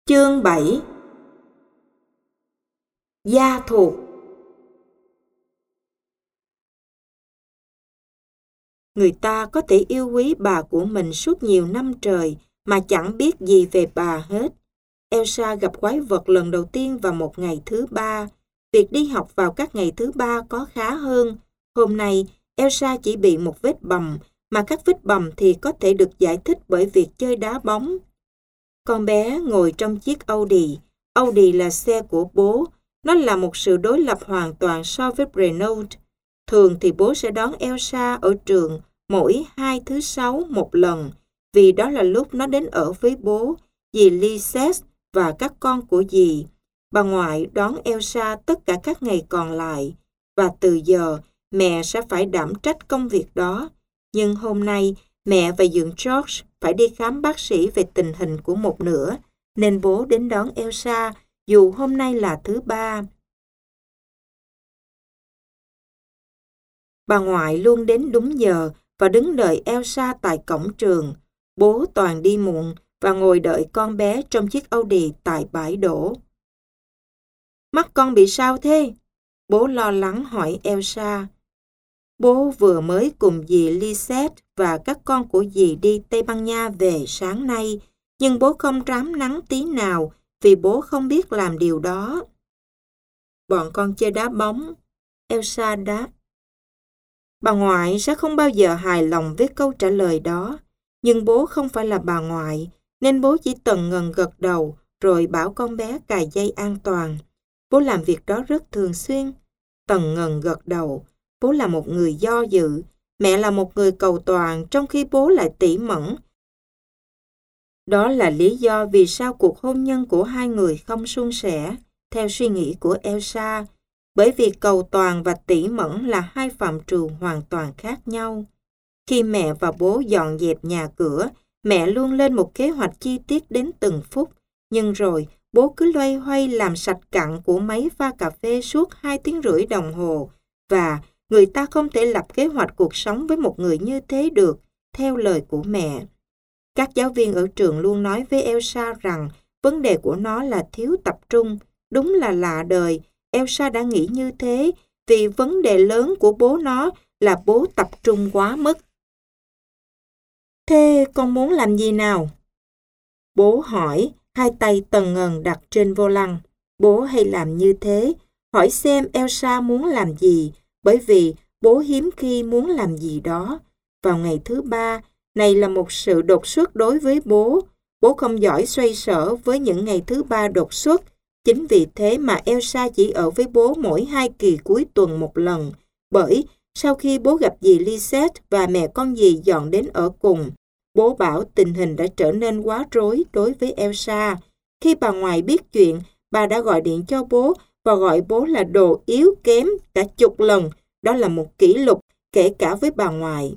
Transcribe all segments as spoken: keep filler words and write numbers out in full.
Chương bảy. Gia thuộc. Người ta có thể yêu quý bà của mình suốt nhiều năm trời mà chẳng biết gì về bà hết. Elsa gặp quái vật lần đầu tiên vào một ngày thứ ba. Việc đi học vào các ngày thứ ba có khá hơn. Hôm nay, Elsa chỉ bị một vết bầm, mà các vết bầm thì có thể được giải thích bởi việc chơi đá bóng. Con bé ngồi trong chiếc Audi. Audi là xe của bố. Nó là một sự đối lập hoàn toàn so với Renault. Thường thì bố sẽ đón Elsa ở trường mỗi hai thứ sáu một lần, vì đó là lúc nó đến ở với bố, dì Lisette và các con của dì. Bà ngoại đón Elsa tất cả các ngày còn lại, và từ giờ mẹ sẽ phải đảm trách công việc đó. Nhưng hôm nay, mẹ và dượng George phải đi khám bác sĩ về tình hình của một nửa, nên bố đến đón Elsa, dù hôm nay là thứ ba. Bà ngoại luôn đến đúng giờ và đứng đợi Elsa tại cổng trường. Bố toàn đi muộn và ngồi đợi con bé trong chiếc Audi tại bãi đỗ. Mắt con bị sao thế? Bố lo lắng hỏi Elsa. Bố vừa mới cùng dì Lisette và các con của dì đi Tây Ban Nha về sáng nay, nhưng bố không rám nắng tí nào vì bố không biết làm điều đó. Bọn con chơi đá bóng, Elsa đáp. Bà ngoại sẽ không bao giờ hài lòng với câu trả lời đó, nhưng bố không phải là bà ngoại, nên bố chỉ tần ngần gật đầu rồi bảo con bé cài dây an toàn. Bố làm việc đó rất thường xuyên. Tần ngần gật đầu. Bố là một người do dự, mẹ là một người cầu toàn, trong khi bố lại tỉ mẩn. Đó là lý do vì sao cuộc hôn nhân của hai người không suôn sẻ, theo suy nghĩ của Elsa, bởi vì cầu toàn và tỉ mẩn là hai phạm trù hoàn toàn khác nhau. Khi mẹ và bố dọn dẹp nhà cửa, mẹ luôn lên một kế hoạch chi tiết đến từng phút, nhưng rồi bố cứ loay hoay làm sạch cặn của máy pha cà phê suốt hai tiếng rưỡi đồng hồ, và người ta không thể lập kế hoạch cuộc sống với một người như thế được, theo lời của mẹ. Các giáo viên ở trường luôn nói với Elsa rằng vấn đề của nó là thiếu tập trung. Đúng là lạ đời, Elsa đã nghĩ như thế, vì vấn đề lớn của bố nó là bố tập trung quá mức. Thế con muốn làm gì nào? Bố hỏi, hai tay tần ngần đặt trên vô lăng. Bố hay làm như thế, hỏi xem Elsa muốn làm gì, bởi vì bố hiếm khi muốn làm gì đó. Vào ngày thứ ba, này là một sự đột xuất đối với bố. Bố không giỏi xoay sở với những ngày thứ ba đột xuất. Chính vì thế mà Elsa chỉ ở với bố mỗi hai kỳ cuối tuần một lần. Bởi sau khi bố gặp dì Lisette và mẹ con dì dọn đến ở cùng, bố bảo tình hình đã trở nên quá rối đối với Elsa. Khi bà ngoại biết chuyện, bà đã gọi điện cho bố và gọi bố là đồ yếu kém cả chục lần. Đó là một kỷ lục, kể cả với bà ngoại.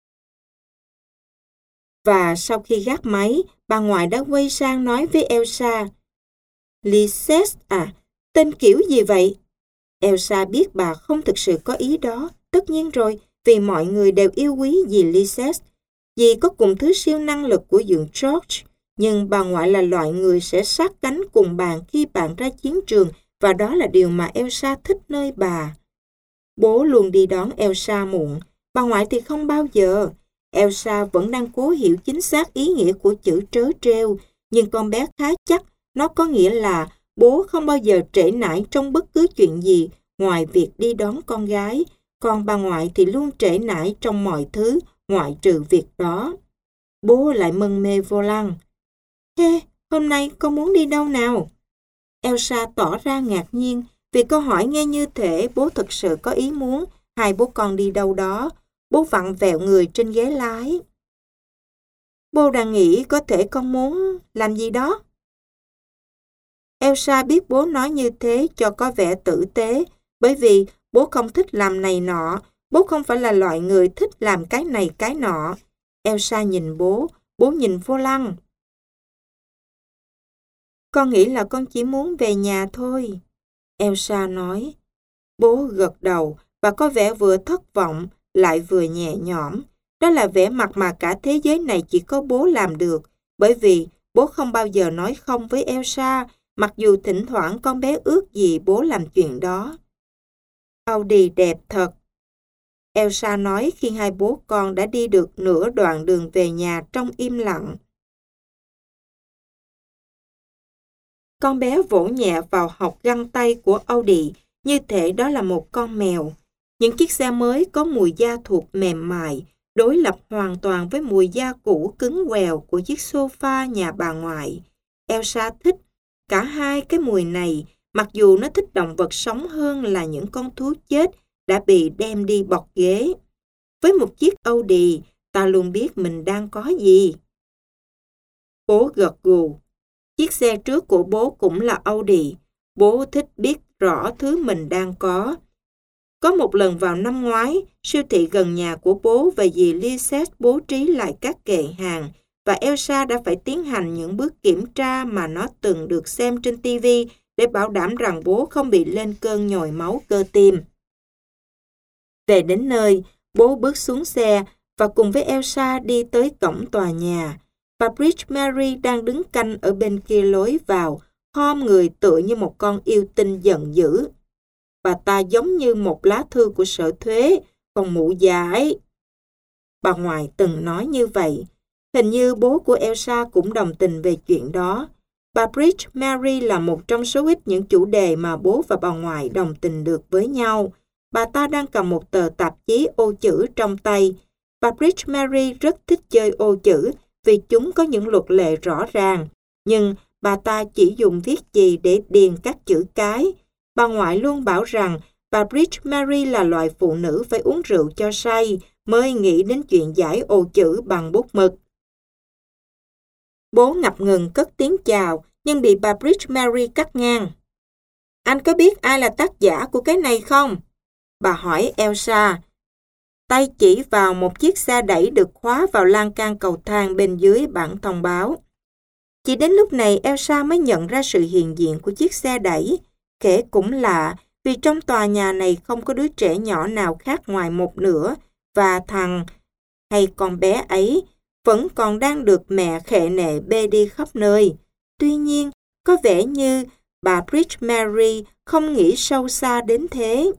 Và sau khi gác máy, bà ngoại đã quay sang nói với Elsa. Lisette à, tên kiểu gì vậy? Elsa biết bà không thực sự có ý đó. Tất nhiên rồi, vì mọi người đều yêu quý dì Lisette. Dì có cùng thứ siêu năng lực của dượng George, nhưng bà ngoại là loại người sẽ sát cánh cùng bạn khi bạn ra chiến trường, và đó là điều mà Elsa thích nơi bà. Bố luôn đi đón Elsa muộn, bà ngoại thì không bao giờ. Elsa vẫn đang cố hiểu chính xác ý nghĩa của chữ trớ trêu, nhưng con bé khá chắc nó có nghĩa là bố không bao giờ trễ nải trong bất cứ chuyện gì ngoài việc đi đón con gái, còn bà ngoại thì luôn trễ nải trong mọi thứ ngoại trừ việc đó. Bố lại mân mê vô lăng. Thế, hôm nay con muốn đi đâu nào? Elsa tỏ ra ngạc nhiên vì câu hỏi nghe như thể bố thực sự có ý muốn hai bố con đi đâu đó. Bố vặn vẹo người trên ghế lái. Bố đang nghĩ có thể con muốn làm gì đó. Elsa biết bố nói như thế cho có vẻ tử tế, bởi vì bố không thích làm này nọ, bố không phải là loại người thích làm cái này cái nọ. Elsa nhìn bố, bố nhìn vô lăng. Con nghĩ là con chỉ muốn về nhà thôi. Elsa nói. Bố gật đầu và có vẻ vừa thất vọng, lại vừa nhẹ nhõm. Đó là vẻ mặt mà cả thế giới này chỉ có bố làm được, bởi vì bố không bao giờ nói không với Elsa, mặc dù thỉnh thoảng con bé ước gì bố làm chuyện đó. Audi đẹp thật, Elsa nói khi hai bố con đã đi được nửa đoạn đường về nhà trong im lặng. Con bé vỗ nhẹ vào hộc găng tay của Audi, như thể đó là một con mèo. Những chiếc xe mới có mùi da thuộc mềm mại, đối lập hoàn toàn với mùi da cũ cứng quèo của chiếc sofa nhà bà ngoại. Elsa thích cả hai cái mùi này, mặc dù nó thích động vật sống hơn là những con thú chết đã bị đem đi bọt ghế. Với một chiếc Audi, ta luôn biết mình đang có gì. Bố gật gù. Chiếc xe trước của bố cũng là Audi. Bố thích biết rõ thứ mình đang có. Có một lần vào năm ngoái, siêu thị gần nhà của bố và dì Lisette bố trí lại các kệ hàng và Elsa đã phải tiến hành những bước kiểm tra mà nó từng được xem trên ti vi để bảo đảm rằng bố không bị lên cơn nhồi máu cơ tim. Về đến nơi, bố bước xuống xe và cùng với Elsa đi tới cổng tòa nhà. Bà Bridge Mary đang đứng canh ở bên kia lối vào, khom người tựa như một con yêu tinh giận dữ. Bà ta giống như một lá thư của sở thuế, còn mụ già ấy. Bà ngoại từng nói như vậy. Hình như bố của Elsa cũng đồng tình về chuyện đó. Bà Bridge Mary là một trong số ít những chủ đề mà bố và bà ngoại đồng tình được với nhau. Bà ta đang cầm một tờ tạp chí ô chữ trong tay. Bà Bridge Mary rất thích chơi ô chữ vì chúng có những luật lệ rõ ràng. Nhưng bà ta chỉ dùng viết chì để điền các chữ cái. Bà ngoại luôn bảo rằng bà Bridge Mary là loại phụ nữ phải uống rượu cho say mới nghĩ đến chuyện giải ô chữ bằng bút mực. Bố ngập ngừng cất tiếng chào nhưng bị bà Bridge Mary cắt ngang. Anh có biết ai là tác giả của cái này không? Bà hỏi Elsa. Tay chỉ vào một chiếc xe đẩy được khóa vào lan can cầu thang bên dưới bảng thông báo. Chỉ đến lúc này Elsa mới nhận ra sự hiện diện của chiếc xe đẩy. Kể cũng lạ, vì trong tòa nhà này không có đứa trẻ nhỏ nào khác ngoài một nửa, và thằng, hay con bé ấy, vẫn còn đang được mẹ khệ nệ bê đi khắp nơi. Tuy nhiên, có vẻ như bà Bridge Mary không nghĩ sâu xa đến thế.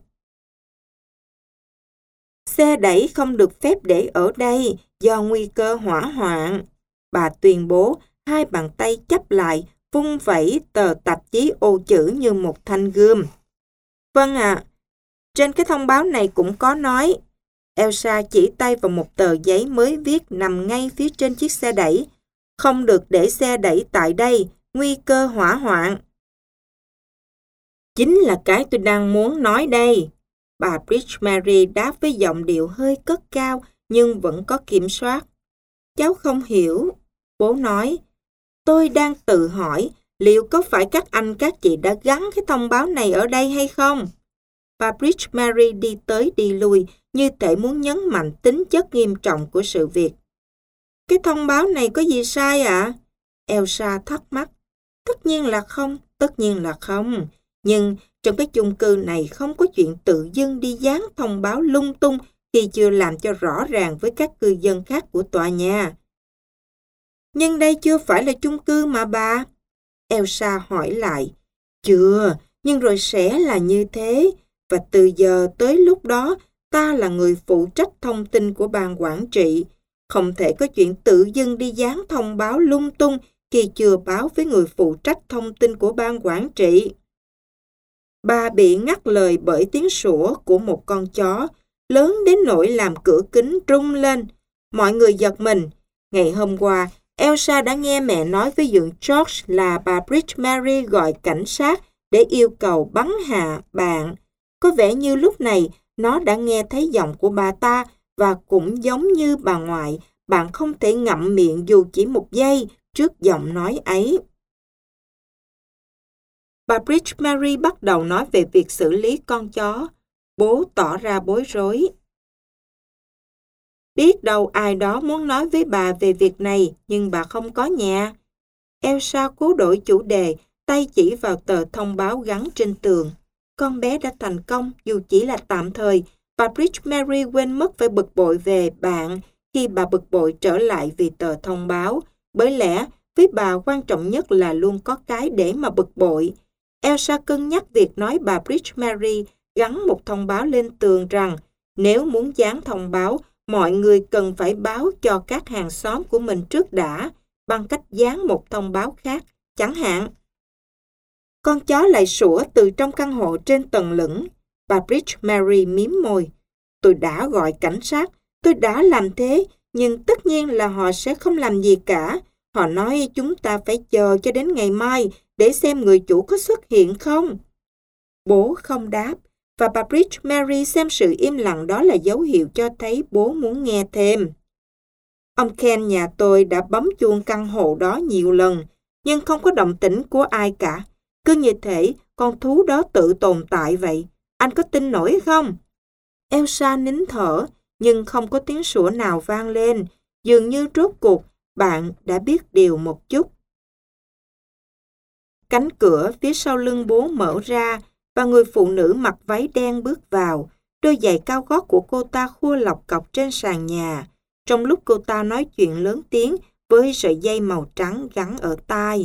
Xe đẩy không được phép để ở đây do nguy cơ hỏa hoạn. Bà tuyên bố, hai bàn tay chắp lại, vung vẩy tờ tạp chí ô chữ như một thanh gươm. Vâng ạ, à, trên cái thông báo này cũng có nói. Elsa chỉ tay vào một tờ giấy mới viết nằm ngay phía trên chiếc xe đẩy. Không được để xe đẩy tại đây, nguy cơ hỏa hoạn. Chính là cái tôi đang muốn nói đây. Bà Bridge Mary đáp với giọng điệu hơi cất cao nhưng vẫn có kiểm soát. Cháu không hiểu, bố nói. Tôi đang tự hỏi liệu có phải các anh các chị đã gắn cái thông báo này ở đây hay không? Bà Bridge Mary đi tới đi lui như thể muốn nhấn mạnh tính chất nghiêm trọng của sự việc. Cái thông báo này có gì sai ạ? À? Elsa thắc mắc. Tất nhiên là không, tất nhiên là không. Nhưng trong cái chung cư này không có chuyện tự dưng đi dán thông báo lung tung khi chưa làm cho rõ ràng với các cư dân khác của tòa nhà. Nhưng đây chưa phải là chung cư mà bà. Elsa hỏi lại. Chưa, nhưng rồi sẽ là như thế. Và từ giờ tới lúc đó, ta là người phụ trách thông tin của ban quản trị. Không thể có chuyện tự dưng đi dán thông báo lung tung khi chưa báo với người phụ trách thông tin của ban quản trị. Bà bị ngắt lời bởi tiếng sủa của một con chó, lớn đến nỗi làm cửa kính rung lên. Mọi người giật mình. Ngày hôm qua, Elsa đã nghe mẹ nói với dượng George là bà Bridge Mary gọi cảnh sát để yêu cầu bắn hạ bạn. Có vẻ như lúc này nó đã nghe thấy giọng của bà ta và cũng giống như bà ngoại, bạn không thể ngậm miệng dù chỉ một giây trước giọng nói ấy. Bà Bridge Mary bắt đầu nói về việc xử lý con chó. Bố tỏ ra bối rối. Biết đâu ai đó muốn nói với bà về việc này, nhưng bà không có nhà. Elsa cố đổi chủ đề, tay chỉ vào tờ thông báo gắn trên tường. Con bé đã thành công, dù chỉ là tạm thời. Bà Bridge Mary quên mất phải bực bội về bạn khi bà bực bội trở lại vì tờ thông báo. Bởi lẽ, với bà quan trọng nhất là luôn có cái để mà bực bội. Elsa cân nhắc việc nói bà Bridge Mary gắn một thông báo lên tường rằng nếu muốn dán thông báo, mọi người cần phải báo cho các hàng xóm của mình trước đã, bằng cách dán một thông báo khác, chẳng hạn. Con chó lại sủa từ trong căn hộ trên tầng lửng. Bà Bridge Mary mím môi. Tôi đã gọi cảnh sát, tôi đã làm thế, nhưng tất nhiên là họ sẽ không làm gì cả. Họ nói chúng ta phải chờ cho đến ngày mai để xem người chủ có xuất hiện không. Bố không đáp, và bà Bridge Mary xem sự im lặng đó là dấu hiệu cho thấy bố muốn nghe thêm. Ông Ken nhà tôi đã bấm chuông căn hộ đó nhiều lần, nhưng không có động tĩnh của ai cả. Cứ như thể con thú đó tự tồn tại vậy. Anh có tin nổi không? Elsa nín thở, nhưng không có tiếng sủa nào vang lên. Dường như rốt cuộc, bạn đã biết điều một chút. Cánh cửa phía sau lưng bố mở ra, và người phụ nữ mặc váy đen bước vào. Đôi giày cao gót của cô ta khua lọc cọc trên sàn nhà, trong lúc cô ta nói chuyện lớn tiếng với sợi dây màu trắng gắn ở tai.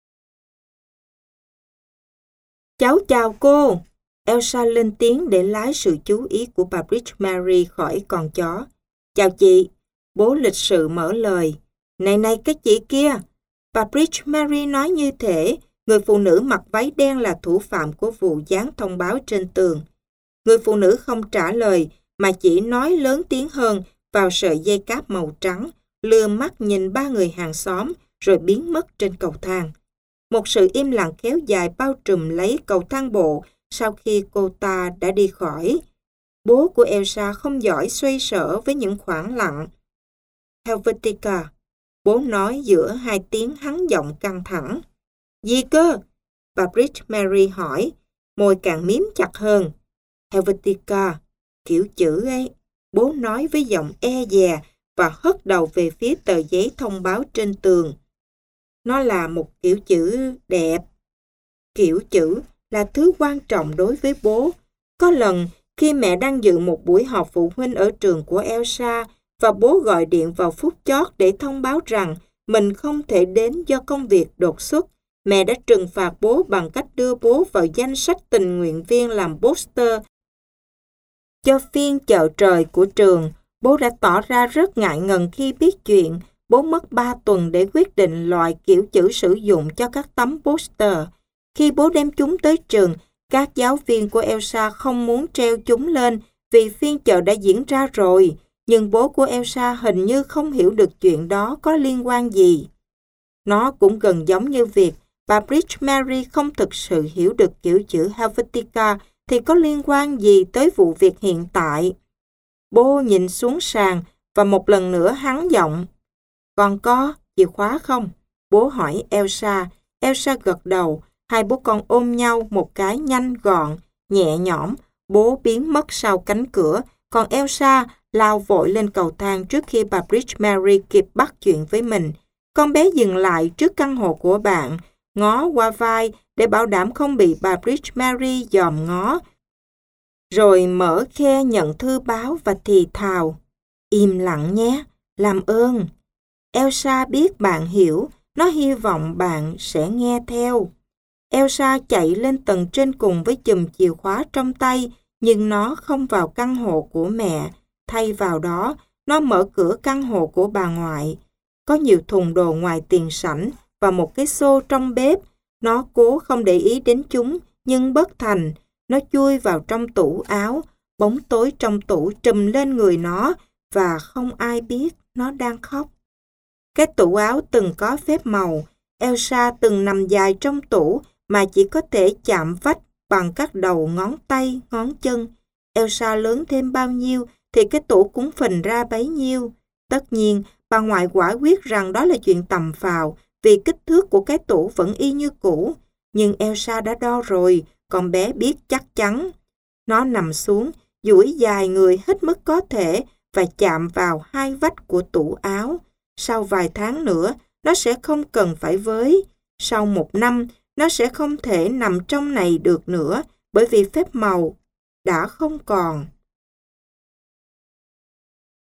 Cháu chào cô. Elsa lên tiếng để lái sự chú ý của bà Bridge Mary khỏi con chó. Chào chị. Bố lịch sự mở lời. Này này cái chị kia. Bà Bridge Mary nói như thể người phụ nữ mặc váy đen là thủ phạm của vụ dán thông báo trên tường. Người phụ nữ không trả lời mà chỉ nói lớn tiếng hơn vào sợi dây cáp màu trắng, lừa mắt nhìn ba người hàng xóm rồi biến mất trên cầu thang. Một sự im lặng kéo dài bao trùm lấy cầu thang bộ sau khi cô ta đã đi khỏi. Bố của Elsa không giỏi xoay sở với những khoảng lặng. Helvetica, bố nói giữa hai tiếng hắn giọng căng thẳng. Gì cơ? Bà Bridge Mary hỏi, môi càng miếm chặt hơn. Helvetica, kiểu chữ ấy, bố nói với giọng e dè và hất đầu về phía tờ giấy thông báo trên tường. Nó là một kiểu chữ đẹp. Kiểu chữ là thứ quan trọng đối với bố. Có lần, khi mẹ đang dự một buổi họp phụ huynh ở trường của Elsa và bố gọi điện vào phút chót để thông báo rằng mình không thể đến do công việc đột xuất, mẹ đã trừng phạt bố bằng cách đưa bố vào danh sách tình nguyện viên làm poster cho phiên chợ trời của trường. Bố đã tỏ ra rất ngại ngần khi biết chuyện. Bố mất ba tuần để quyết định loại kiểu chữ sử dụng cho các tấm poster. Khi bố đem chúng tới trường, các giáo viên của Elsa không muốn treo chúng lên vì phiên chợ đã diễn ra rồi, nhưng bố của Elsa hình như không hiểu được chuyện đó có liên quan gì. Nó cũng gần giống như việc bà Bridge Mary không thực sự hiểu được kiểu chữ Helvetica thì có liên quan gì tới vụ việc hiện tại. Bố nhìn xuống sàn và một lần nữa hắn giọng. Còn có chìa khóa không? Bố hỏi Elsa. Elsa gật đầu. Hai bố con ôm nhau một cái nhanh gọn, nhẹ nhõm. Bố biến mất sau cánh cửa, còn Elsa lao vội lên cầu thang trước khi bà Bridge Mary kịp bắt chuyện với mình. Con bé dừng lại trước căn hộ của bạn, ngó qua vai để bảo đảm không bị bà Bridge Mary dòm ngó, rồi mở khe nhận thư báo và thì thào. Im lặng nhé, làm ơn. Elsa biết bạn hiểu, nó hy vọng bạn sẽ nghe theo. Elsa chạy lên tầng trên cùng với chùm chìa khóa trong tay, nhưng nó không vào căn hộ của mẹ. Thay vào đó, nó mở cửa căn hộ của bà ngoại. Có nhiều thùng đồ ngoài tiền sảnh và một cái xô trong bếp. Nó cố không để ý đến chúng, nhưng bất thành. Nó chui vào trong tủ áo, bóng tối trong tủ trùm lên người nó và không ai biết nó đang khóc. Cái tủ áo từng có phép màu. Elsa từng nằm dài trong tủ mà chỉ có thể chạm vách bằng các đầu ngón tay, ngón chân. Elsa lớn thêm bao nhiêu thì cái tủ cũng phình ra bấy nhiêu. Tất nhiên, bà ngoại quả quyết rằng đó là chuyện tầm phào vì kích thước của cái tủ vẫn y như cũ. Nhưng Elsa đã đo rồi, con bé biết chắc chắn. Nó nằm xuống, duỗi dài người hết mức có thể và chạm vào hai vách của tủ áo. Sau vài tháng nữa, nó sẽ không cần phải với. Sau một năm, nó sẽ không thể nằm trong này được nữa bởi vì phép màu đã không còn.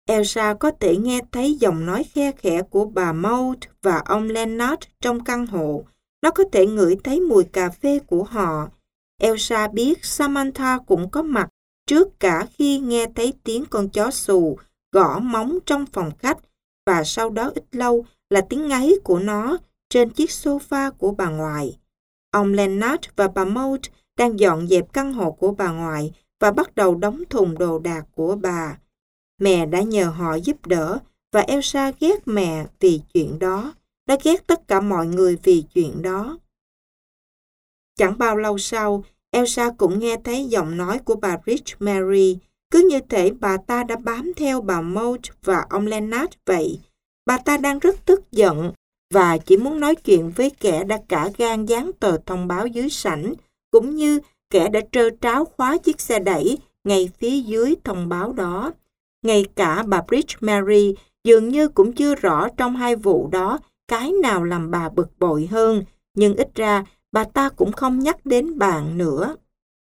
Elsa có thể nghe thấy giọng nói khe khẽ của bà Maud và ông Leonard trong căn hộ. Nó có thể ngửi thấy mùi cà phê của họ. Elsa biết Samantha cũng có mặt trước cả khi nghe thấy tiếng con chó xù gõ móng trong phòng khách, và sau đó ít lâu là tiếng ngáy của nó trên chiếc sofa của bà ngoại. Ông Leonard và bà Maud đang dọn dẹp căn hộ của bà ngoại và bắt đầu đóng thùng đồ đạc của bà. Mẹ đã nhờ họ giúp đỡ, và Elsa ghét mẹ vì chuyện đó. Nó ghét tất cả mọi người vì chuyện đó. Chẳng bao lâu sau, Elsa cũng nghe thấy giọng nói của bà Rich Mary. Cứ như thể bà ta đã bám theo bà Maud và ông Leonard vậy. Bà ta đang rất tức giận và chỉ muốn nói chuyện với kẻ đã cả gan dán tờ thông báo dưới sảnh, cũng như kẻ đã trơ tráo khóa chiếc xe đẩy ngay phía dưới thông báo đó. Ngay cả bà Rich Mary dường như cũng chưa rõ trong hai vụ đó cái nào làm bà bực bội hơn, nhưng ít ra bà ta cũng không nhắc đến bạn nữa.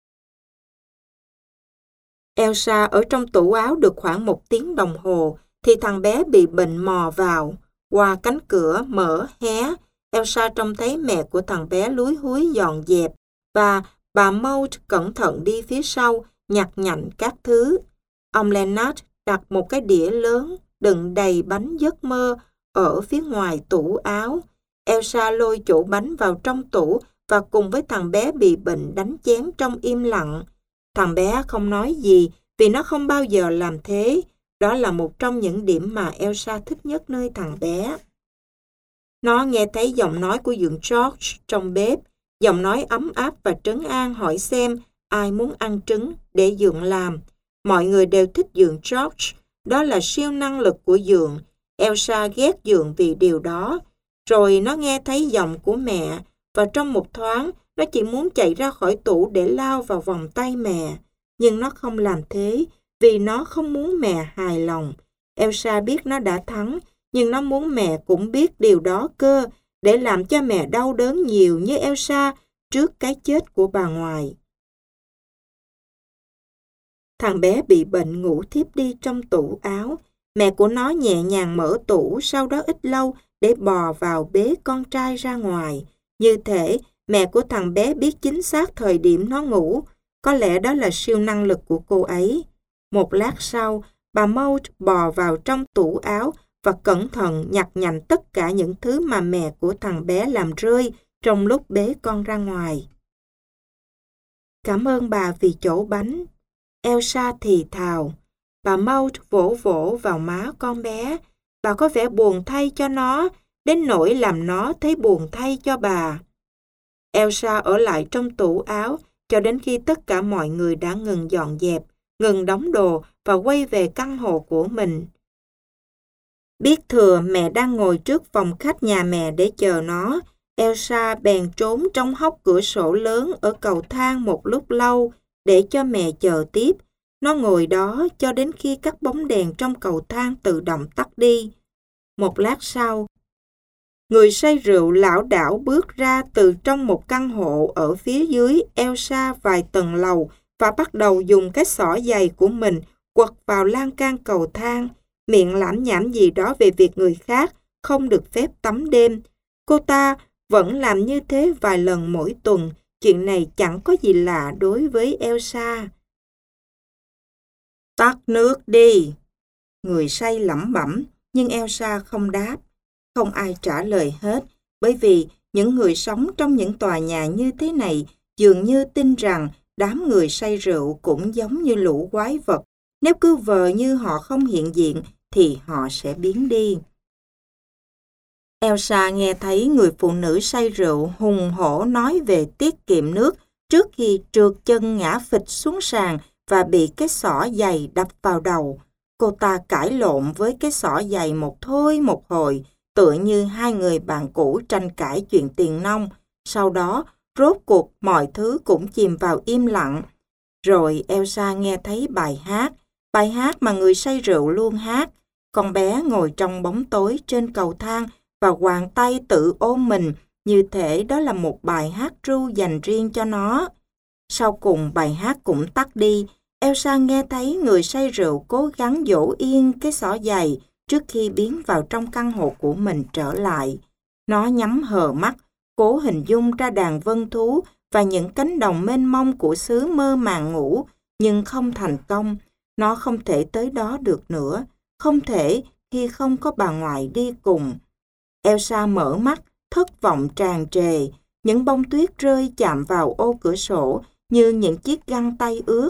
Elsa ở trong tủ áo được khoảng một tiếng đồng hồ, thì thằng bé bị bệnh mò vào. Qua cánh cửa mở hé, Elsa trông thấy mẹ của thằng bé lúi húi dọn dẹp, và bà Maud cẩn thận đi phía sau, nhặt nhạnh các thứ. Ông Leonard đặt một cái đĩa lớn đựng đầy bánh giấc mơ ở phía ngoài tủ áo. Elsa lôi chỗ bánh vào trong tủ và cùng với thằng bé bị bệnh đánh chén trong im lặng. Thằng bé không nói gì vì nó không bao giờ làm thế. Đó là một trong những điểm mà Elsa thích nhất nơi thằng bé. Nó nghe thấy giọng nói của dượng George trong bếp, giọng nói ấm áp và trấn an hỏi xem ai muốn ăn trứng để dượng làm. Mọi người đều thích dượng George, đó là siêu năng lực của dượng. Elsa ghét dượng vì điều đó. Rồi nó nghe thấy giọng của mẹ, và trong một thoáng, nó chỉ muốn chạy ra khỏi tủ để lao vào vòng tay mẹ. Nhưng nó không làm thế, vì nó không muốn mẹ hài lòng. Elsa biết nó đã thắng, nhưng nó muốn mẹ cũng biết điều đó cơ, để làm cho mẹ đau đớn nhiều như Elsa trước cái chết của bà ngoại. Thằng bé bị bệnh ngủ thiếp đi trong tủ áo. Mẹ của nó nhẹ nhàng mở tủ, sau đó ít lâu để bò vào bế con trai ra ngoài. Như thể mẹ của thằng bé biết chính xác thời điểm nó ngủ. Có lẽ đó là siêu năng lực của cô ấy. Một lát sau, bà Maud bò vào trong tủ áo và cẩn thận nhặt nhạnh tất cả những thứ mà mẹ của thằng bé làm rơi trong lúc bế con ra ngoài. Cảm ơn bà vì chỗ bánh. Elsa thì thào. Bà Maud vỗ vỗ vào má con bé. Bà có vẻ buồn thay cho nó, đến nỗi làm nó thấy buồn thay cho bà. Elsa ở lại trong tủ áo cho đến khi tất cả mọi người đã ngừng dọn dẹp, ngừng đóng đồ và quay về căn hộ của mình. Biết thừa mẹ đang ngồi trước phòng khách nhà mẹ để chờ nó, Elsa bèn trốn trong hốc cửa sổ lớn ở cầu thang một lúc lâu để cho mẹ chờ tiếp. Nó ngồi đó cho đến khi các bóng đèn trong cầu thang tự động tắt đi. Một lát sau, người say rượu lảo đảo bước ra từ trong một căn hộ ở phía dưới Elsa vài tầng lầu và bắt đầu dùng cái xỏ giày của mình quật vào lan can cầu thang, miệng lảm nhảm gì đó về việc người khác không được phép tắm đêm. Cô ta vẫn làm như thế vài lần mỗi tuần. Chuyện này chẳng có gì lạ đối với Elsa. Tắt nước đi. Người say lẩm bẩm, nhưng Elsa không đáp. Không ai trả lời hết, bởi vì những người sống trong những tòa nhà như thế này dường như tin rằng đám người say rượu cũng giống như lũ quái vật. Nếu cứ vờ như họ không hiện diện thì họ sẽ biến đi. Elsa nghe thấy người phụ nữ say rượu hùng hổ nói về tiết kiệm nước trước khi trượt chân ngã phịch xuống sàn và bị cái xỏ giày đập vào đầu. Cô ta cãi lộn với cái xỏ giày một thôi một hồi, tựa như hai người bạn cũ tranh cãi chuyện tiền nong. Sau đó, rốt cuộc mọi thứ cũng chìm vào im lặng. Rồi Elsa nghe thấy bài hát, bài hát mà người say rượu luôn hát. Con bé ngồi trong bóng tối trên cầu thang và quàng tay tự ôm mình, như thể đó là một bài hát ru dành riêng cho nó. Sau cùng bài hát cũng tắt đi, Elsa nghe thấy người say rượu cố gắng dỗ yên cái xỏ giày trước khi biến vào trong căn hộ của mình trở lại. Nó nhắm hờ mắt, cố hình dung ra đàn vân thú và những cánh đồng mênh mông của xứ mơ màng ngủ, nhưng không thành công. Nó không thể tới đó được nữa, không thể khi không có bà ngoại đi cùng. Elsa mở mắt, thất vọng tràn trề, những bông tuyết rơi chạm vào ô cửa sổ như những chiếc găng tay ướt.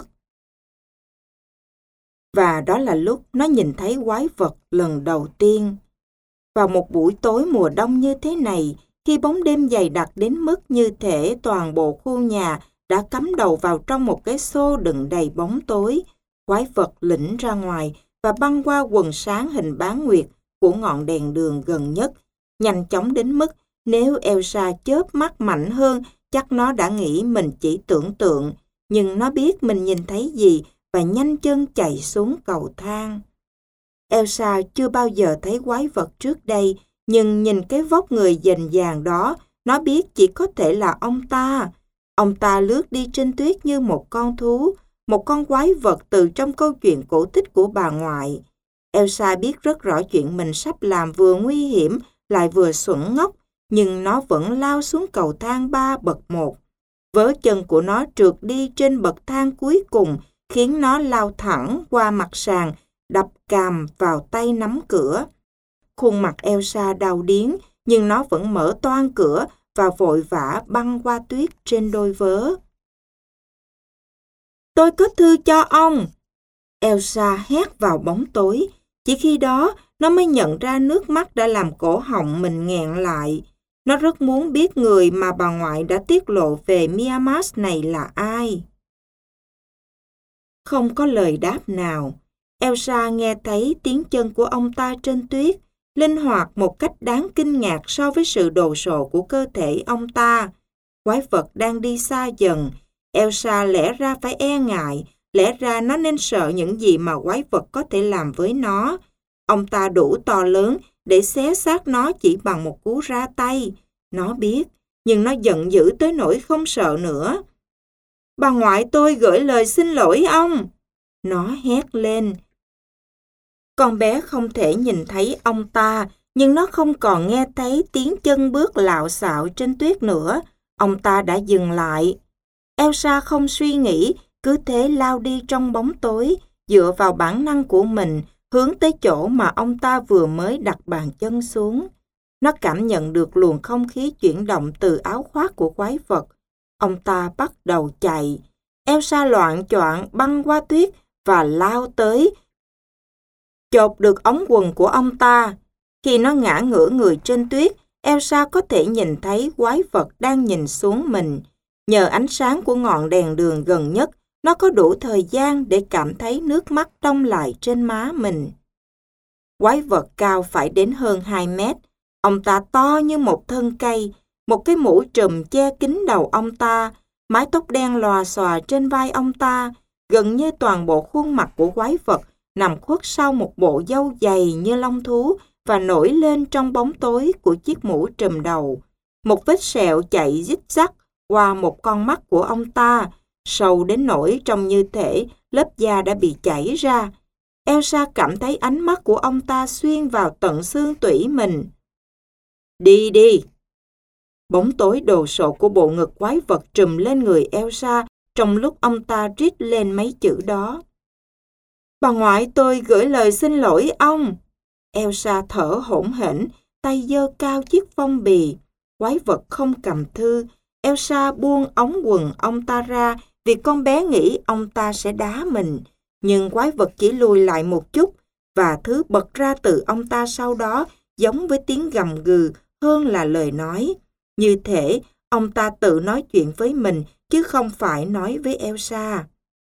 Và đó là lúc nó nhìn thấy quái vật lần đầu tiên. Vào một buổi tối mùa đông như thế này, khi bóng đêm dày đặc đến mức như thể toàn bộ khu nhà đã cắm đầu vào trong một cái xô đựng đầy bóng tối, quái vật lỉnh ra ngoài và băng qua quần sáng hình bán nguyệt của ngọn đèn đường gần nhất, nhanh chóng đến mức nếu Elsa chớp mắt mạnh hơn, chắc nó đã nghĩ mình chỉ tưởng tượng, nhưng nó biết mình nhìn thấy gì và nhanh chân chạy xuống cầu thang. Elsa chưa bao giờ thấy quái vật trước đây, nhưng nhìn cái vóc người dành dàng đó, nó biết chỉ có thể là ông ta. Ông ta lướt đi trên tuyết như một con thú, một con quái vật từ trong câu chuyện cổ tích của bà ngoại. Elsa biết rất rõ chuyện mình sắp làm vừa nguy hiểm lại vừa xuẩn ngốc, nhưng nó vẫn lao xuống cầu thang ba bậc một. Vớ chân của nó trượt đi trên bậc thang cuối cùng, khiến nó lao thẳng qua mặt sàn, đập càm vào tay nắm cửa. Khuôn mặt Elsa đau điếng, nhưng nó vẫn mở toang cửa và vội vã băng qua tuyết trên đôi vớ. "Tôi có thư cho ông!" Elsa hét vào bóng tối. Chỉ khi đó, nó mới nhận ra nước mắt đã làm cổ họng mình nghẹn lại. Nó rất muốn biết người mà bà ngoại đã tiết lộ về Miamas này là ai. Không có lời đáp nào. Elsa nghe thấy tiếng chân của ông ta trên tuyết, linh hoạt một cách đáng kinh ngạc so với sự đồ sộ của cơ thể ông ta. Quái vật đang đi xa dần. Elsa lẽ ra phải e ngại, lẽ ra nó nên sợ những gì mà quái vật có thể làm với nó. Ông ta đủ to lớn để xé xác nó chỉ bằng một cú ra tay. Nó biết, nhưng nó giận dữ tới nỗi không sợ nữa. "Bà ngoại tôi gửi lời xin lỗi ông!" Nó hét lên. Con bé không thể nhìn thấy ông ta, nhưng nó không còn nghe thấy tiếng chân bước lạo xạo trên tuyết nữa. Ông ta đã dừng lại. Elsa không suy nghĩ, cứ thế lao đi trong bóng tối, dựa vào bản năng của mình, hướng tới chỗ mà ông ta vừa mới đặt bàn chân xuống. Nó cảm nhận được luồng không khí chuyển động từ áo khoác của quái vật. Ông ta bắt đầu chạy. Elsa loạng choạng băng qua tuyết và lao tới, chộp được ống quần của ông ta. Khi nó ngã ngửa người trên tuyết, Elsa có thể nhìn thấy quái vật đang nhìn xuống mình. Nhờ ánh sáng của ngọn đèn đường gần nhất, nó có đủ thời gian để cảm thấy nước mắt đông lại trên má mình. Quái vật cao phải đến hơn hai mét. Ông ta to như một thân cây, một cái mũ trùm che kín đầu ông ta, mái tóc đen lòa xòa trên vai ông ta, gần như toàn bộ khuôn mặt của quái vật nằm khuất sau một bộ râu dày như lông thú và nổi lên trong bóng tối của chiếc mũ trùm đầu. Một vết sẹo chạy rít rắc qua một con mắt của ông ta, sâu đến nỗi trông như thể lớp da đã bị chảy ra. Elsa cảm thấy ánh mắt của ông ta xuyên vào tận xương tủy mình. "Đi đi!" Bóng tối đồ sộ của bộ ngực quái vật trùm lên người Elsa trong lúc ông ta rít lên mấy chữ đó. "Bà ngoại tôi gửi lời xin lỗi ông!" Elsa thở hổn hển, tay giơ cao chiếc phong bì. Quái vật không cầm thư. Elsa buông ống quần ông ta ra vì con bé nghĩ ông ta sẽ đá mình. Nhưng quái vật chỉ lùi lại một chút, và thứ bật ra từ ông ta sau đó giống với tiếng gầm gừ hơn là lời nói. Như thể ông ta tự nói chuyện với mình, chứ không phải nói với Elsa.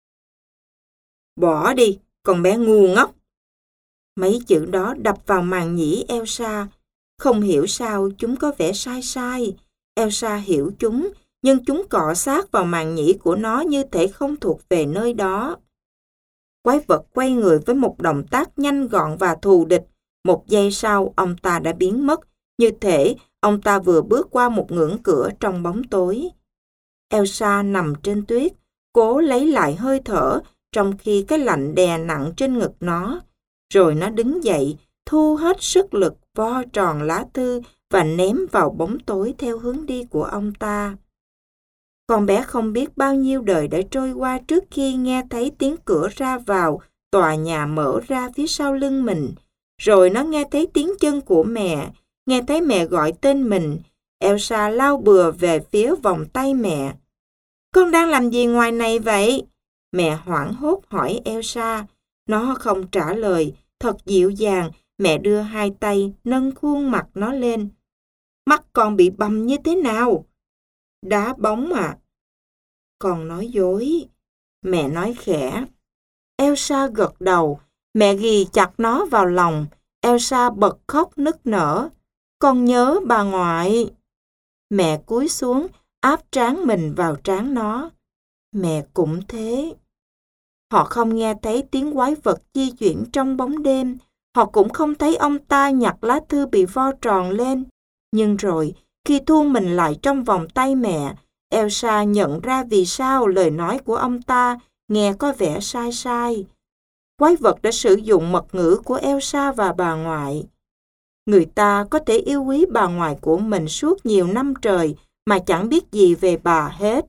"Bỏ đi, con bé ngu ngốc!" Mấy chữ đó đập vào màng nhĩ Elsa. Không hiểu sao chúng có vẻ sai sai. Elsa hiểu chúng, nhưng chúng cọ sát vào màng nhĩ của nó như thể không thuộc về nơi đó. Quái vật quay người với một động tác nhanh gọn và thù địch. Một giây sau, ông ta đã biến mất, như thể ông ta vừa bước qua một ngưỡng cửa trong bóng tối. Elsa nằm trên tuyết, cố lấy lại hơi thở, trong khi cái lạnh đè nặng trên ngực nó. Rồi nó đứng dậy, thu hết sức lực vo tròn lá thư và ném vào bóng tối theo hướng đi của ông ta. Con bé không biết bao nhiêu đời đã trôi qua trước khi nghe thấy tiếng cửa ra vào tòa nhà mở ra phía sau lưng mình. Rồi nó nghe thấy tiếng chân của mẹ, nghe thấy mẹ gọi tên mình. Elsa lao bừa về phía vòng tay mẹ. Con đang làm gì ngoài này vậy? Mẹ hoảng hốt hỏi Elsa. Nó không trả lời, thật dịu dàng, mẹ đưa hai tay nâng khuôn mặt nó lên. Mắt con bị bầm như thế nào? Đá bóng à? Con nói dối. Mẹ nói khẽ. Elsa gật đầu, mẹ ghì chặt nó vào lòng. Elsa bật khóc nức nở. Con nhớ bà ngoại. Mẹ cúi xuống, áp trán mình vào trán nó. Mẹ cũng thế. Họ không nghe thấy tiếng quái vật di chuyển trong bóng đêm. Họ cũng không thấy ông ta nhặt lá thư bị vo tròn lên. Nhưng rồi, khi thu mình lại trong vòng tay mẹ, Elsa nhận ra vì sao lời nói của ông ta nghe có vẻ sai sai. Quái vật đã sử dụng mật ngữ của Elsa và bà ngoại. Người ta có thể yêu quý bà ngoại của mình suốt nhiều năm trời mà chẳng biết gì về bà hết.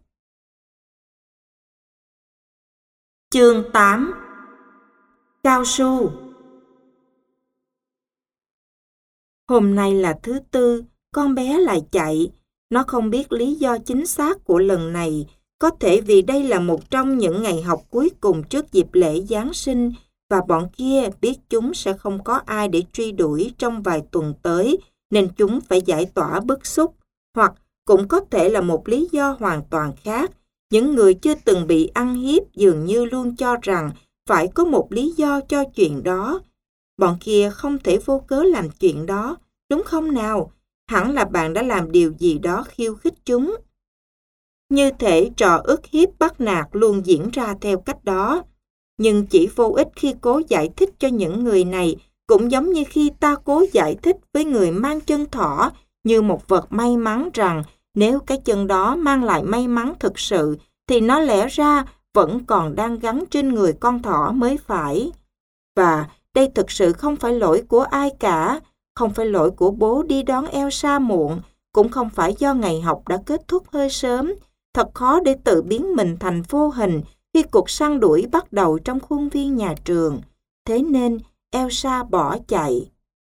Chương tám. Cao su. Hôm nay là thứ tư, con bé lại chạy. Nó không biết lý do chính xác của lần này, có thể vì đây là một trong những ngày học cuối cùng trước dịp lễ Giáng sinh, và bọn kia biết chúng sẽ không có ai để truy đuổi trong vài tuần tới, nên chúng phải giải tỏa bức xúc. Hoặc cũng có thể là một lý do hoàn toàn khác. Những người chưa từng bị ăn hiếp dường như luôn cho rằng phải có một lý do cho chuyện đó. Bọn kia không thể vô cớ làm chuyện đó, đúng không nào? Hẳn là bạn đã làm điều gì đó khiêu khích chúng. Như thể trò ức hiếp bắt nạt luôn diễn ra theo cách đó. Nhưng chỉ vô ích khi cố giải thích cho những người này, cũng giống như khi ta cố giải thích với người mang chân thỏ như một vật may mắn rằng nếu cái chân đó mang lại may mắn thực sự, thì nó lẽ ra vẫn còn đang gắn trên người con thỏ mới phải. Và đây thực sự không phải lỗi của ai cả, không phải lỗi của bố đi đón Elsa muộn, cũng không phải do ngày học đã kết thúc hơi sớm. Thật khó để tự biến mình thành vô hình khi cuộc săn đuổi bắt đầu trong khuôn viên nhà trường. Thế nên Elsa bỏ chạy.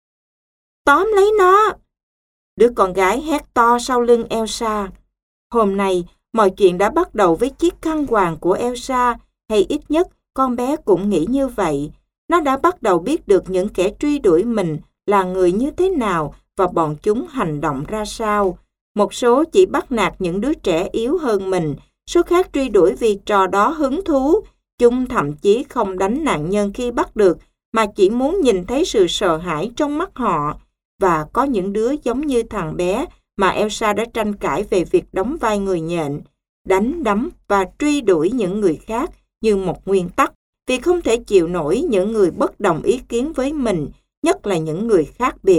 Tóm lấy nó! Đứa con gái hét to sau lưng Elsa. Hôm nay, mọi chuyện đã bắt đầu với chiếc khăn quàng của Elsa, hay ít nhất con bé cũng nghĩ như vậy. Nó đã bắt đầu biết được những kẻ truy đuổi mình là người như thế nào và bọn chúng hành động ra sao. Một số chỉ bắt nạt những đứa trẻ yếu hơn mình, số khác truy đuổi vì trò đó hứng thú. Chúng thậm chí không đánh nạn nhân khi bắt được, mà chỉ muốn nhìn thấy sự sợ hãi trong mắt họ. Và có những đứa giống như thằng bé mà Elsa đã tranh cãi về việc đóng vai người nhện, đánh đấm và truy đuổi những người khác như một nguyên tắc, vì không thể chịu nổi những người bất đồng ý kiến với mình, nhất là những người khác biệt.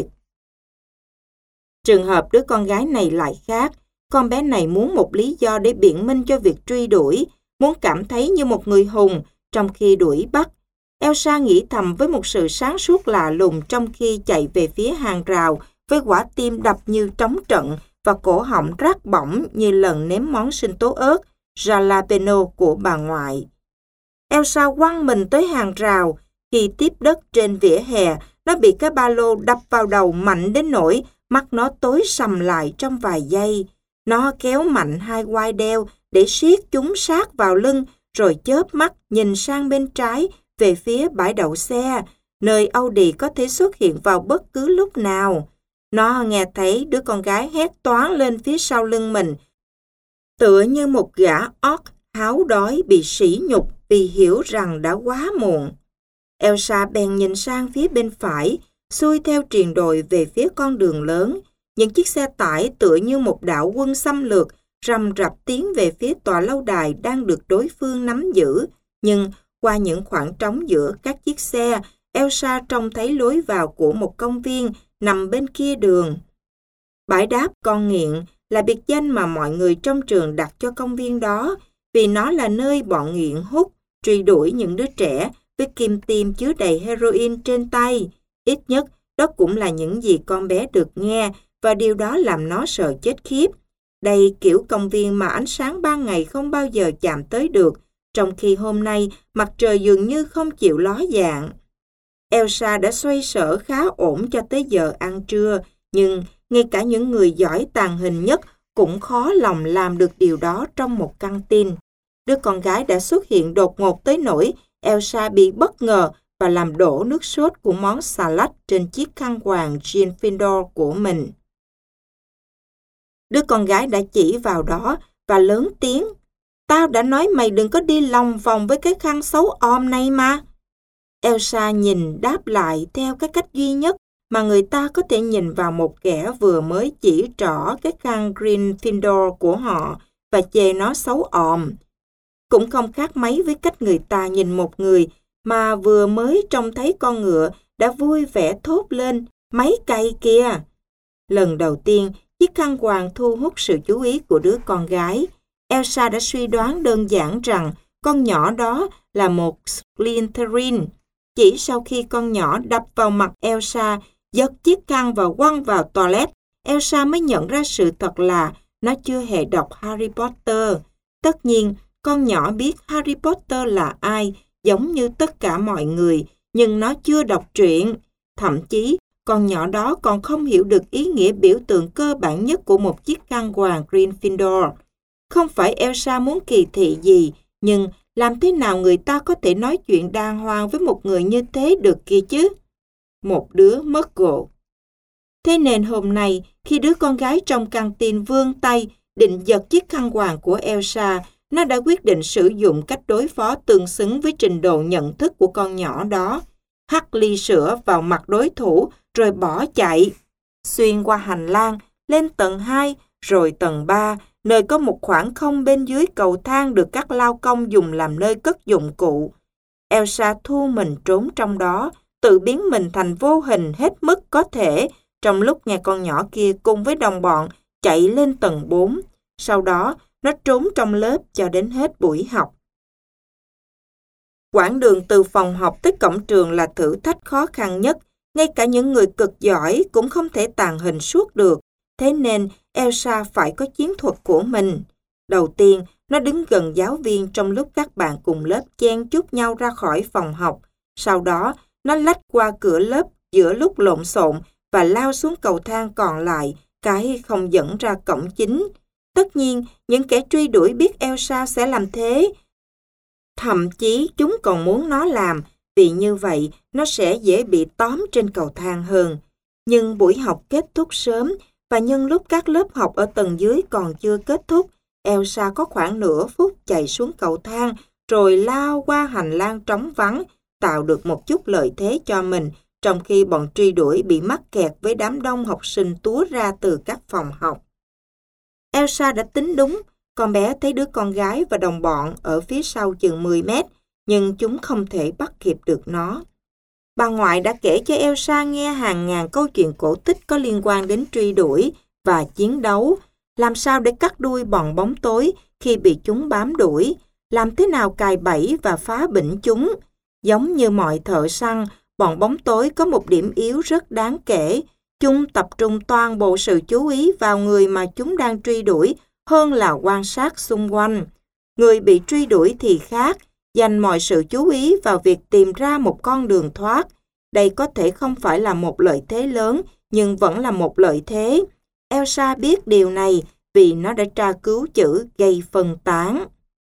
Trường hợp đứa con gái này lại khác. Con bé này muốn một lý do để biện minh cho việc truy đuổi, muốn cảm thấy như một người hùng trong khi đuổi bắt. Elsa nghĩ thầm với một sự sáng suốt lạ lùng trong khi chạy về phía hàng rào với quả tim đập như trống trận và cổ họng rát bỏng như lần nếm món sinh tố ớt jalapeno của bà ngoại. Elsa quăng mình tới hàng rào. Khi tiếp đất trên vỉa hè, nó bị cái ba lô đập vào đầu mạnh đến nỗi mắt nó tối sầm lại trong vài giây. Nó kéo mạnh hai quai đeo để siết chúng sát vào lưng, rồi chớp mắt nhìn sang bên trái về phía bãi đậu xe, nơi Audi có thể xuất hiện vào bất cứ lúc nào. Nó nghe thấy đứa con gái hét toáng lên phía sau lưng mình, tựa như một gã orc háo đói bị sỉ nhục vì hiểu rằng đã quá muộn. Elsa bèn nhìn sang phía bên phải, xuôi theo triền đồi về phía con đường lớn. Những chiếc xe tải tựa như một đạo quân xâm lược rầm rập tiến về phía tòa lâu đài đang được đối phương nắm giữ. Nhưng qua những khoảng trống giữa các chiếc xe, Elsa trông thấy lối vào của một công viên nằm bên kia đường. Bãi đáp con nghiện là biệt danh mà mọi người trong trường đặt cho công viên đó, vì nó là nơi bọn nghiện hút, truy đuổi những đứa trẻ với kim tiêm chứa đầy heroin trên tay. Ít nhất, đó cũng là những gì con bé được nghe, và điều đó làm nó sợ chết khiếp. Đây kiểu công viên mà ánh sáng ban ngày không bao giờ chạm tới được, trong khi hôm nay mặt trời dường như không chịu ló dạng. Elsa đã xoay sở khá ổn cho tới giờ ăn trưa, nhưng ngay cả những người giỏi tàng hình nhất cũng khó lòng làm được điều đó trong một căng tin. Đứa con gái đã xuất hiện đột ngột tới nỗi Elsa bị bất ngờ và làm đổ nước sốt của món salad trên chiếc khăn quàng Gryffindor của mình. Đứa con gái đã chỉ vào đó và lớn tiếng: "Tao đã nói mày đừng có đi lòng vòng với cái khăn xấu om này mà." Elsa nhìn đáp lại theo cái cách duy nhất mà người ta có thể nhìn vào một kẻ vừa mới chỉ trỏ cái khăn Gryffindor của họ và chê nó xấu òm. Cũng không khác mấy với cách người ta nhìn một người mà vừa mới trông thấy con ngựa đã vui vẻ thốt lên: "Mấy cây kìa!" Lần đầu tiên, chiếc khăn quàng thu hút sự chú ý của đứa con gái. Elsa đã suy đoán đơn giản rằng con nhỏ đó là một Slytherin. Chỉ sau khi con nhỏ đập vào mặt Elsa, giật chiếc khăn và quăng vào toilet, Elsa mới nhận ra sự thật là nó chưa hề đọc Harry Potter. Tất nhiên, con nhỏ biết Harry Potter là ai, giống như tất cả mọi người, nhưng nó chưa đọc truyện. Thậm chí, con nhỏ đó còn không hiểu được ý nghĩa biểu tượng cơ bản nhất của một chiếc khăn quàng Gryffindor. Không phải Elsa muốn kỳ thị gì, nhưng làm thế nào người ta có thể nói chuyện đàng hoàng với một người như thế được kia chứ? Một đứa Muggle. Thế nên hôm nay, khi đứa con gái trong căng tin vươn tay định giật chiếc khăn quàng của Elsa, nó đã quyết định sử dụng cách đối phó tương xứng với trình độ nhận thức của con nhỏ đó. Hắt ly sữa vào mặt đối thủ rồi bỏ chạy. Xuyên qua hành lang, lên tầng hai, rồi tầng ba, nơi có một khoảng không bên dưới cầu thang được các lao công dùng làm nơi cất dụng cụ. Elsa thu mình trốn trong đó, tự biến mình thành vô hình hết mức có thể, trong lúc nghe con nhỏ kia cùng với đồng bọn chạy lên tầng bốn. Sau đó, nó trốn trong lớp cho đến hết buổi học. Quãng đường từ phòng học tới cổng trường là thử thách khó khăn nhất. Ngay cả những người cực giỏi cũng không thể tàng hình suốt được. Thế nên Elsa phải có chiến thuật của mình. Đầu tiên, nó đứng gần giáo viên trong lúc các bạn cùng lớp chen chúc nhau ra khỏi phòng học. Sau đó, nó lách qua cửa lớp giữa lúc lộn xộn và lao xuống cầu thang còn lại, cái không dẫn ra cổng chính. Tất nhiên, những kẻ truy đuổi biết Elsa sẽ làm thế. Thậm chí chúng còn muốn nó làm, vì như vậy nó sẽ dễ bị tóm trên cầu thang hơn. Nhưng buổi học kết thúc sớm, và nhân lúc các lớp học ở tầng dưới còn chưa kết thúc, Elsa có khoảng nửa phút chạy xuống cầu thang, rồi lao qua hành lang trống vắng, tạo được một chút lợi thế cho mình, trong khi bọn truy đuổi bị mắc kẹt với đám đông học sinh túa ra từ các phòng học. Elsa đã tính đúng, con bé thấy đứa con gái và đồng bọn ở phía sau chừng mười mét, nhưng chúng không thể bắt kịp được nó. Bà ngoại đã kể cho Elsa nghe hàng ngàn câu chuyện cổ tích có liên quan đến truy đuổi và chiến đấu, làm sao để cắt đuôi bọn bóng tối khi bị chúng bám đuổi, làm thế nào cài bẫy và phá bỉnh chúng. Giống như mọi thợ săn, bọn bóng tối có một điểm yếu rất đáng kể. Chúng tập trung toàn bộ sự chú ý vào người mà chúng đang truy đuổi hơn là quan sát xung quanh. Người bị truy đuổi thì khác, dành mọi sự chú ý vào việc tìm ra một con đường thoát. Đây có thể không phải là một lợi thế lớn, nhưng vẫn là một lợi thế. Elsa biết điều này vì nó đã tra cứu chữ gây phân tán.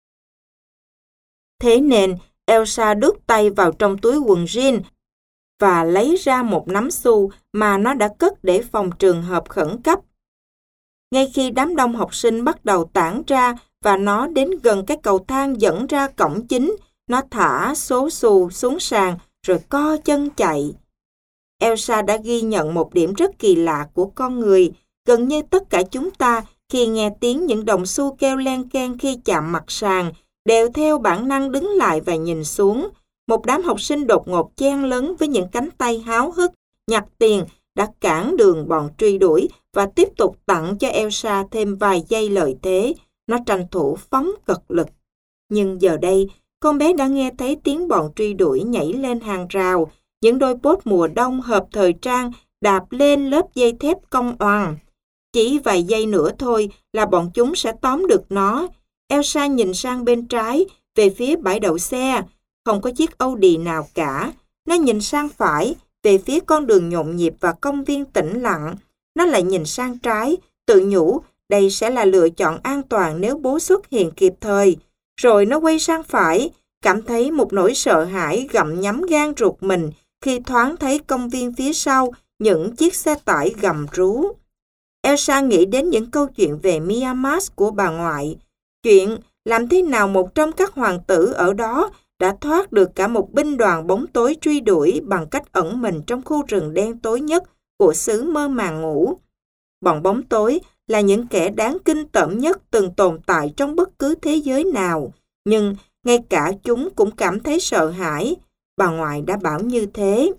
Thế nên, Elsa đút tay vào trong túi quần jean và lấy ra một nắm xu mà nó đã cất để phòng trường hợp khẩn cấp. Ngay khi đám đông học sinh bắt đầu tản ra và nó đến gần cái cầu thang dẫn ra cổng chính, nó thả số xu xuống sàn rồi co chân chạy. Elsa đã ghi nhận một điểm rất kỳ lạ của con người. Gần như tất cả chúng ta, khi nghe tiếng những đồng xu kêu len keng khi chạm mặt sàn, đều theo bản năng đứng lại và nhìn xuống. Một đám học sinh đột ngột chen lấn với những cánh tay háo hức, nhặt tiền, đã cản đường bọn truy đuổi và tiếp tục tặng cho Elsa thêm vài giây lợi thế. Nó tranh thủ phóng cật lực. Nhưng giờ đây, con bé đã nghe thấy tiếng bọn truy đuổi nhảy lên hàng rào, những đôi bốt mùa đông hợp thời trang đạp lên lớp dây thép cong oằn. Chỉ vài giây nữa thôi là bọn chúng sẽ tóm được nó. Elsa nhìn sang bên trái, về phía bãi đậu xe. Không có chiếc Audi nào cả. Nó nhìn sang phải, về phía con đường nhộn nhịp và công viên tĩnh lặng. Nó lại nhìn sang trái, tự nhủ đây sẽ là lựa chọn an toàn nếu bố xuất hiện kịp thời. Rồi nó quay sang phải, cảm thấy một nỗi sợ hãi gặm nhấm gan ruột mình khi thoáng thấy công viên phía sau những chiếc xe tải gầm rú. Elsa nghĩ đến những câu chuyện về Miamas của bà ngoại. Chuyện làm thế nào một trong các hoàng tử ở đó đã thoát được cả một binh đoàn bóng tối truy đuổi bằng cách ẩn mình trong khu rừng đen tối nhất của xứ mơ màng ngủ. Bọn bóng tối là những kẻ đáng kinh tởm nhất từng tồn tại trong bất cứ thế giới nào, nhưng ngay cả chúng cũng cảm thấy sợ hãi. Bà ngoại đã bảo như thế.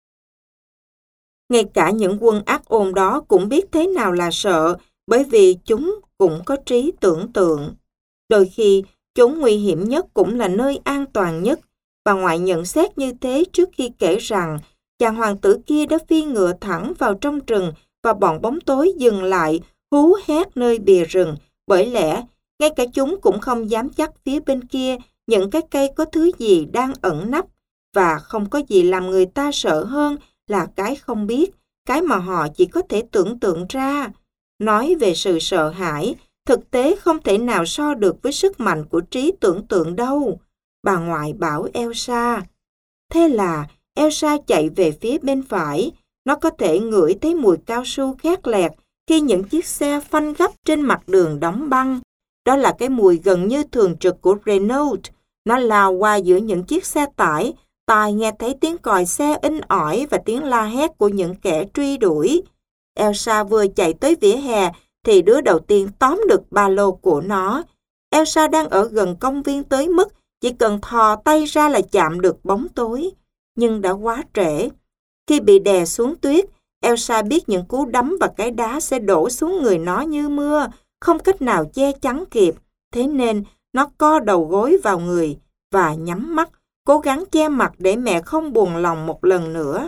Ngay cả những quân ác ôn đó cũng biết thế nào là sợ, bởi vì chúng cũng có trí tưởng tượng. Đôi khi, chốn nguy hiểm nhất cũng là nơi an toàn nhất. Bà ngoại nhận xét như thế trước khi kể rằng chàng hoàng tử kia đã phi ngựa thẳng vào trong rừng và bọn bóng tối dừng lại, hú hét nơi bìa rừng. Bởi lẽ, ngay cả chúng cũng không dám chắc phía bên kia những cái cây có thứ gì đang ẩn nấp. Và không có gì làm người ta sợ hơn là cái không biết, cái mà họ chỉ có thể tưởng tượng ra. Nói về sự sợ hãi, thực tế không thể nào so được với sức mạnh của trí tưởng tượng đâu. Bà ngoại bảo Elsa. Thế là Elsa chạy về phía bên phải. Nó có thể ngửi thấy mùi cao su khét lẹt khi những chiếc xe phanh gấp trên mặt đường đóng băng. Đó là cái mùi gần như thường trực của Renault. Nó lao qua giữa những chiếc xe tải, tai nghe thấy tiếng còi xe inh ỏi và tiếng la hét của những kẻ truy đuổi. Elsa vừa chạy tới vỉa hè thì đứa đầu tiên tóm được ba lô của nó. Elsa đang ở gần công viên tới mức chỉ cần thò tay ra là chạm được bóng tối. Nhưng đã quá trễ. Khi bị đè xuống tuyết, Elsa biết những cú đấm và cái đá sẽ đổ xuống người nó như mưa, không cách nào che chắn kịp. Thế nên nó co đầu gối vào người và nhắm mắt, cố gắng che mặt để mẹ không buồn lòng một lần nữa.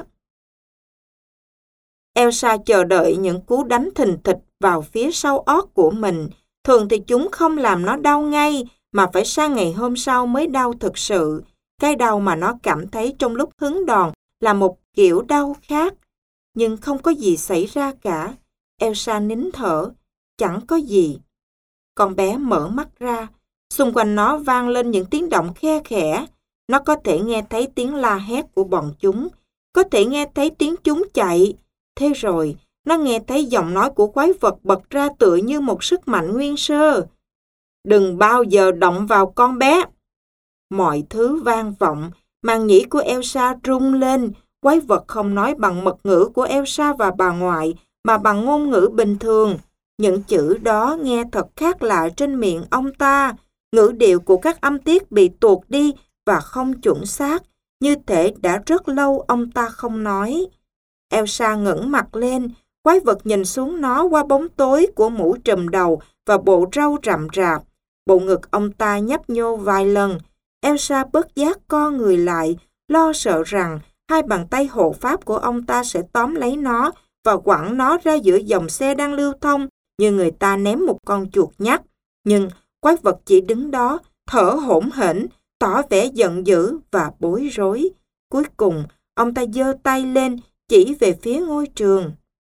Elsa chờ đợi những cú đánh thình thịch vào phía sau ót của mình. Thường thì chúng không làm nó đau ngay, mà phải sang ngày hôm sau mới đau thực sự. Cái đau mà nó cảm thấy trong lúc hứng đòn là một kiểu đau khác. Nhưng không có gì xảy ra cả. Elsa nín thở. Chẳng có gì. Con bé mở mắt ra. Xung quanh nó vang lên những tiếng động khe khẽ. Nó có thể nghe thấy tiếng la hét của bọn chúng. Có thể nghe thấy tiếng chúng chạy. Thế rồi, nó nghe thấy giọng nói của quái vật bật ra tựa như một sức mạnh nguyên sơ. Đừng bao giờ động vào con bé. Mọi thứ vang vọng, màng nhĩ của Elsa rung lên. Quái vật không nói bằng mật ngữ của Elsa và bà ngoại, mà bằng ngôn ngữ bình thường. Những chữ đó nghe thật khác lạ trên miệng ông ta. Ngữ điệu của các âm tiết bị tuột đi và không chuẩn xác, như thể đã rất lâu ông ta không nói. Elsa ngẩng mặt lên, quái vật nhìn xuống nó qua bóng tối của mũ trùm đầu và bộ râu rậm rạp. Bộ ngực ông ta nhấp nhô vài lần. Elsa bất giác co người lại, lo sợ rằng hai bàn tay hộ pháp của ông ta sẽ tóm lấy nó và quẳng nó ra giữa dòng xe đang lưu thông như người ta ném một con chuột nhắt. Nhưng quái vật chỉ đứng đó, thở hổn hển, tỏ vẻ giận dữ và bối rối. Cuối cùng, ông ta giơ tay lên, chỉ về phía ngôi trường.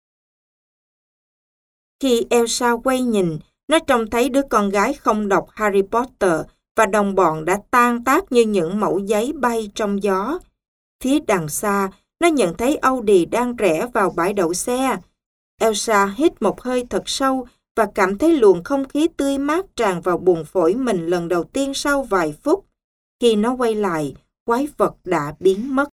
Khi Elsa quay nhìn, nó trông thấy đứa con gái không đọc Harry Potter và đồng bọn đã tan tác như những mẩu giấy bay trong gió. Phía đằng xa, nó nhận thấy Audi đang rẽ vào bãi đậu xe. Elsa hít một hơi thật sâu và cảm thấy luồng không khí tươi mát tràn vào buồng phổi mình lần đầu tiên sau vài phút. Khi nó quay lại, quái vật đã biến mất.